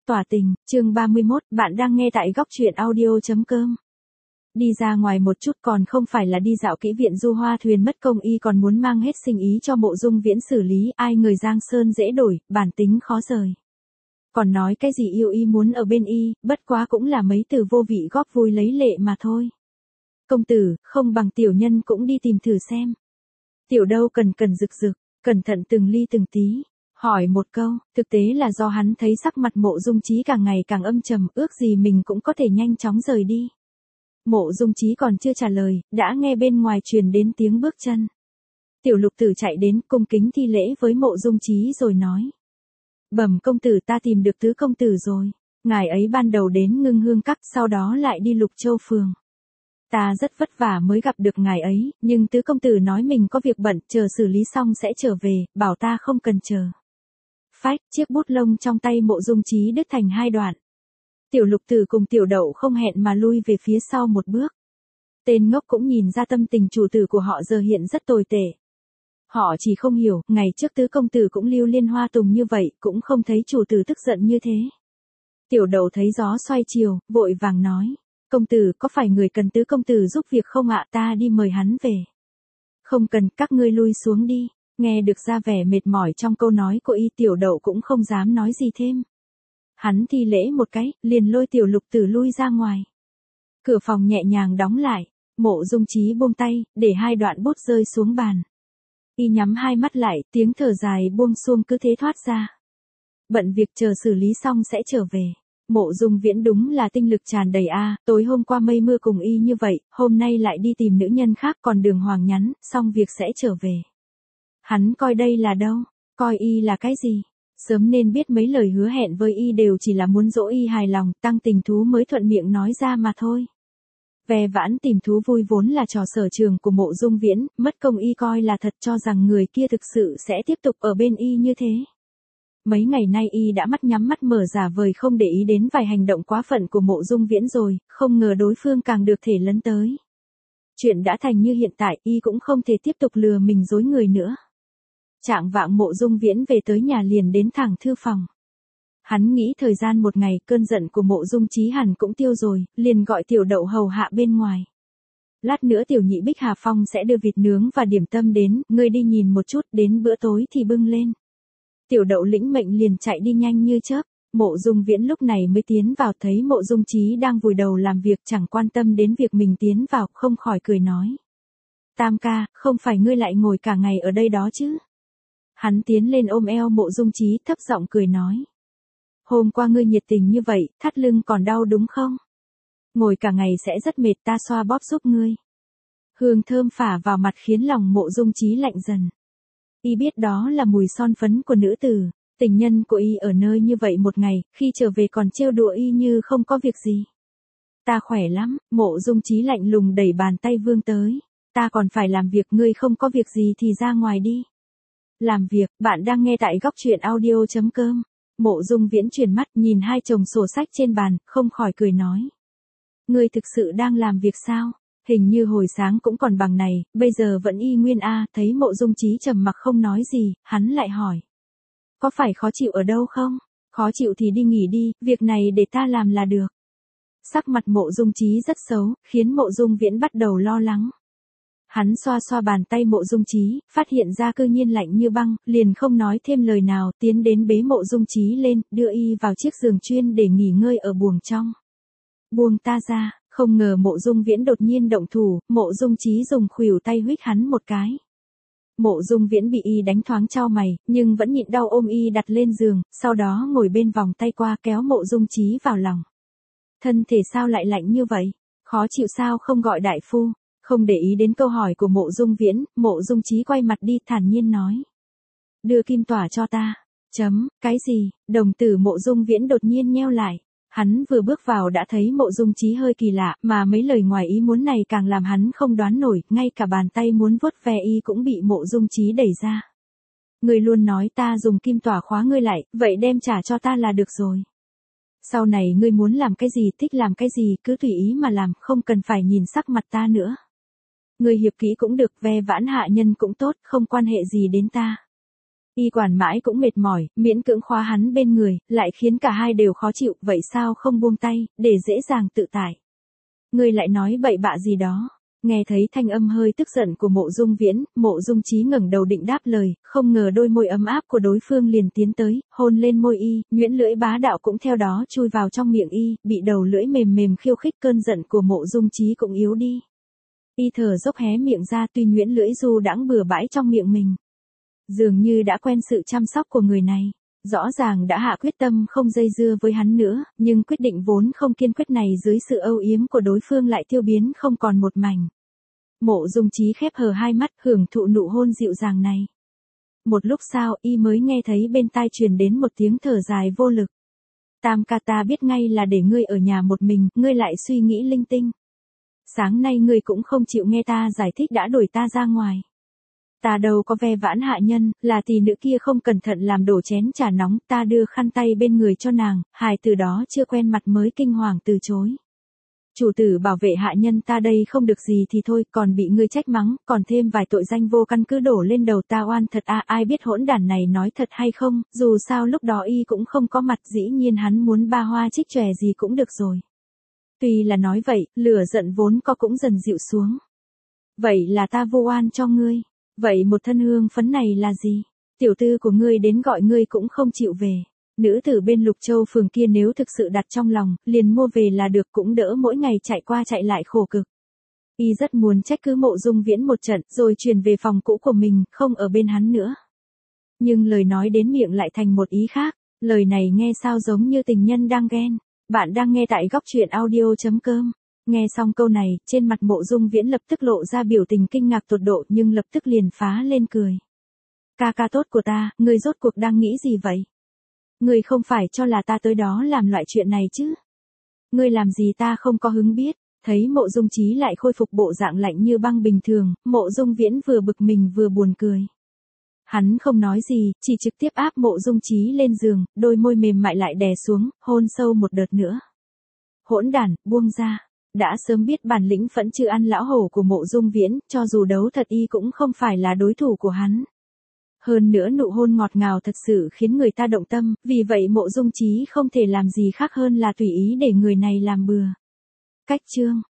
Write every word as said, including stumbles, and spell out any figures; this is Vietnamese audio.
tỏa tình, chương ba mươi mốt, bạn đang nghe tại góc truyện audio chấm com. Đi ra ngoài một chút còn không phải là đi dạo kỹ viện du hoa thuyền mất công y còn muốn mang hết sinh ý cho Mộ Dung Viễn xử lý, ai người Giang Sơn dễ đổi, bản tính khó rời. Còn nói cái gì yêu y muốn ở bên y, bất quá cũng là mấy từ vô vị góp vui lấy lệ mà thôi. Công tử, không bằng tiểu nhân cũng đi tìm thử xem. Tiểu đâu cần cần rực rực, cẩn thận từng ly từng tí. Hỏi một câu, thực tế là do hắn thấy sắc mặt Mộ Dung Chí càng ngày càng âm trầm, ước gì mình cũng có thể nhanh chóng rời đi. Mộ Dung Chí còn chưa trả lời, đã nghe bên ngoài truyền đến tiếng bước chân. Tiểu Lục Tử chạy đến, cung kính thi lễ với Mộ Dung Chí rồi nói: "Bẩm công tử, ta tìm được tứ công tử rồi. Ngài ấy ban đầu đến Ngưng Hương Các, sau đó lại đi Lục Châu phường. Ta rất vất vả mới gặp được ngài ấy, nhưng tứ công tử nói mình có việc bận, chờ xử lý xong sẽ trở về, bảo ta không cần chờ." Phách, chiếc bút lông trong tay Mộ Dung Chí đứt thành hai đoạn. Tiểu Lục Tử cùng Tiểu Đậu không hẹn mà lui về phía sau một bước. Tên ngốc cũng nhìn ra tâm tình chủ tử của họ giờ hiện rất tồi tệ. Họ chỉ không hiểu, ngày trước tứ công tử cũng lưu liên hoa tùng như vậy, cũng không thấy chủ tử tức giận như thế. Tiểu Đậu thấy gió xoay chiều, vội vàng nói: "Công tử, có phải người cần tứ công tử giúp việc không ạ? Ta đi mời hắn về." "Không cần, các ngươi lui xuống đi." Nghe được ra vẻ mệt mỏi trong câu nói của y, Tiểu Đậu cũng không dám nói gì thêm. Hắn thi lễ một cái, liền lôi Tiểu Lục Tử lui ra ngoài. Cửa phòng nhẹ nhàng đóng lại, Mộ Dung Chí buông tay, để hai đoạn bút rơi xuống bàn. Y nhắm hai mắt lại, tiếng thở dài buông xuông cứ thế thoát ra. Bận việc chờ xử lý xong sẽ trở về. Mộ Dung Viễn đúng là tinh lực tràn đầy a, à, tối hôm qua mây mưa cùng y như vậy, hôm nay lại đi tìm nữ nhân khác, còn Đường Hoàng nhắn, xong việc sẽ trở về. Hắn coi đây là đâu, coi y là cái gì? Sớm nên biết mấy lời hứa hẹn với y đều chỉ là muốn dỗ y hài lòng, tăng tình thú mới thuận miệng nói ra mà thôi. Ve vãn tìm thú vui vốn là trò sở trường của Mộ Dung Viễn, mất công y coi là thật cho rằng người kia thực sự sẽ tiếp tục ở bên y như thế. Mấy ngày nay y đã mắt nhắm mắt mở giả vời không để ý đến vài hành động quá phận của Mộ Dung Viễn rồi, không ngờ đối phương càng được thể lấn tới. Chuyện đã thành như hiện tại, y cũng không thể tiếp tục lừa mình dối người nữa. Trạng vạng Mộ Dung Viễn về tới nhà liền đến thẳng thư phòng. Hắn nghĩ thời gian một ngày, cơn giận của Mộ Dung Chí hẳn cũng tiêu rồi, liền gọi Tiểu Đậu hầu hạ bên ngoài. Lát nữa Tiểu Nhị Bích Hà Phong sẽ đưa vịt nướng và điểm tâm đến, ngươi đi nhìn một chút, đến bữa tối thì bưng lên. Tiểu Đậu lĩnh mệnh liền chạy đi nhanh như chớp. Mộ Dung Viễn lúc này mới tiến vào, thấy Mộ Dung Chí đang vùi đầu làm việc chẳng quan tâm đến việc mình tiến vào, không khỏi cười nói: "Tam ca, không phải ngươi lại ngồi cả ngày ở đây đó chứ?" Hắn tiến lên ôm eo Mộ Dung Chí, thấp giọng cười nói: "Hôm qua ngươi nhiệt tình như vậy, thắt lưng còn đau đúng không? Ngồi cả ngày sẽ rất mệt, ta xoa bóp giúp ngươi." Hương thơm phả vào mặt khiến lòng Mộ Dung Chí lạnh dần. Y biết đó là mùi son phấn của nữ tử, tình nhân của y ở nơi như vậy một ngày, khi trở về còn trêu đùa y như không có việc gì. "Ta khỏe lắm." Mộ Dung Chí lạnh lùng đẩy bàn tay vươn tới. "Ta còn phải làm việc, ngươi không có việc gì thì ra ngoài đi." Làm việc, bạn đang nghe tại góc truyện audio chấm com. Mộ Dung Viễn chuyển mắt nhìn hai chồng sổ sách trên bàn, không khỏi cười nói: "Ngươi thực sự đang làm việc sao? Hình như hồi sáng cũng còn bằng này, bây giờ vẫn y nguyên a." Thấy Mộ Dung Chí trầm mặc không nói gì, hắn lại hỏi: "Có phải khó chịu ở đâu không? Khó chịu thì đi nghỉ đi, việc này để ta làm là được." Sắc mặt Mộ Dung Chí rất xấu, khiến Mộ Dung Viễn bắt đầu lo lắng. Hắn xoa xoa bàn tay Mộ Dung Chí, phát hiện ra cư nhiên lạnh như băng, liền không nói thêm lời nào, tiến đến bế Mộ Dung Chí lên, đưa y vào chiếc giường chuyên để nghỉ ngơi ở buồng trong. "Buông ta ra." Không ngờ Mộ Dung Viễn đột nhiên động thủ, Mộ Dung Chí dùng khuỷu tay huých hắn một cái. Mộ Dung Viễn bị y đánh thoáng chau mày, nhưng vẫn nhịn đau ôm y đặt lên giường, sau đó ngồi bên vòng tay qua kéo Mộ Dung Chí vào lòng. "Thân thể sao lại lạnh như vậy? Khó chịu sao không gọi đại phu?" Không để ý đến câu hỏi của Mộ Dung Viễn, Mộ Dung Chí quay mặt đi thản nhiên nói: "Đưa kim tỏa cho ta." Chấm, cái gì? Đồng tử Mộ Dung Viễn đột nhiên nheo lại. Hắn vừa bước vào đã thấy Mộ Dung Chí hơi kỳ lạ, mà mấy lời ngoài ý muốn này càng làm hắn không đoán nổi, ngay cả bàn tay muốn vuốt ve y cũng bị Mộ Dung Chí đẩy ra. "Ngươi luôn nói ta dùng kim tỏa khóa ngươi lại, vậy đem trả cho ta là được rồi. Sau này ngươi muốn làm cái gì, thích làm cái gì, cứ tùy ý mà làm, không cần phải nhìn sắc mặt ta nữa. Ngươi hiệp kỹ cũng được, ve vãn hạ nhân cũng tốt, không quan hệ gì đến ta." Y quản mãi cũng mệt mỏi, miễn cưỡng khóa hắn bên người, lại khiến cả hai đều khó chịu, vậy sao không buông tay, để dễ dàng tự tại. Ngươi lại nói bậy bạ gì đó. Nghe thấy thanh âm hơi tức giận của Mộ Dung Viễn, Mộ Dung Chí ngẩng đầu định đáp lời, không ngờ đôi môi ấm áp của đối phương liền tiến tới, hôn lên môi y, nhuyễn lưỡi bá đạo cũng theo đó chui vào trong miệng y, bị đầu lưỡi mềm mềm khiêu khích, cơn giận của Mộ Dung Chí cũng yếu đi. Y thở dốc hé miệng ra, tuy nhuyễn lưỡi du đãng bừa bãi trong miệng mình. Dường như đã quen sự chăm sóc của người này. Rõ ràng đã hạ quyết tâm không dây dưa với hắn nữa, nhưng quyết định vốn không kiên quyết này dưới sự âu yếm của đối phương lại tiêu biến không còn một mảnh. Mộ Dung Chí khép hờ hai mắt, hưởng thụ nụ hôn dịu dàng này. Một lúc sau, y mới nghe thấy bên tai truyền đến một tiếng thở dài vô lực. Tam ca, ta biết ngay là để ngươi ở nhà một mình, ngươi lại suy nghĩ linh tinh. Sáng nay ngươi cũng không chịu nghe ta giải thích đã đuổi ta ra ngoài. Ta đâu có ve vãn hạ nhân, là tỷ nữ kia không cẩn thận làm đổ chén trà nóng, ta đưa khăn tay bên người cho nàng, hài từ đó chưa quen mặt mới kinh hoàng từ chối. Chủ tử bảo vệ hạ nhân ta đây không được gì thì thôi, còn bị ngươi trách mắng, còn thêm vài tội danh vô căn cứ đổ lên đầu ta, oan thật à, ai biết hỗn đản này nói thật hay không, dù sao lúc đó y cũng không có mặt, dĩ nhiên hắn muốn ba hoa trích chòe gì cũng được rồi. Tuy là nói vậy, lửa giận vốn có cũng dần dịu xuống. Vậy là ta vô oan cho ngươi. Vậy một thân hương phấn này là gì? Tiểu tư của ngươi đến gọi ngươi cũng không chịu về. Nữ tử bên Lục Châu phường kia nếu thực sự đặt trong lòng, liền mua về là được, cũng đỡ mỗi ngày chạy qua chạy lại khổ cực. Y rất muốn trách cứ Mộ Dung Viễn một trận, rồi chuyển về phòng cũ của mình, không ở bên hắn nữa. Nhưng lời nói đến miệng lại thành một ý khác, lời này nghe sao giống như tình nhân đang ghen. Bạn đang nghe tại góc truyện audio chấm com. Nghe xong câu này, trên mặt Mộ Dung Viễn lập tức lộ ra biểu tình kinh ngạc tột độ, nhưng lập tức liền phá lên cười. Ca ca tốt của ta, ngươi rốt cuộc đang nghĩ gì vậy? Ngươi không phải cho là ta tới đó làm loại chuyện này chứ? Ngươi làm gì ta không có hứng biết? Thấy Mộ Dung Chí lại khôi phục bộ dạng lạnh như băng bình thường, Mộ Dung Viễn vừa bực mình vừa buồn cười. Hắn không nói gì, chỉ trực tiếp áp Mộ Dung Chí lên giường, đôi môi mềm mại lại đè xuống, hôn sâu một đợt nữa. Hỗn đản, buông ra. Đã sớm biết bản lĩnh phẫn chưa ăn lão hổ của Mộ Dung Viễn, cho dù đấu thật y cũng không phải là đối thủ của hắn. Hơn nữa nụ hôn ngọt ngào thật sự khiến người ta động tâm, vì vậy Mộ Dung Chí không thể làm gì khác hơn là tùy ý để người này làm bừa. Cách chương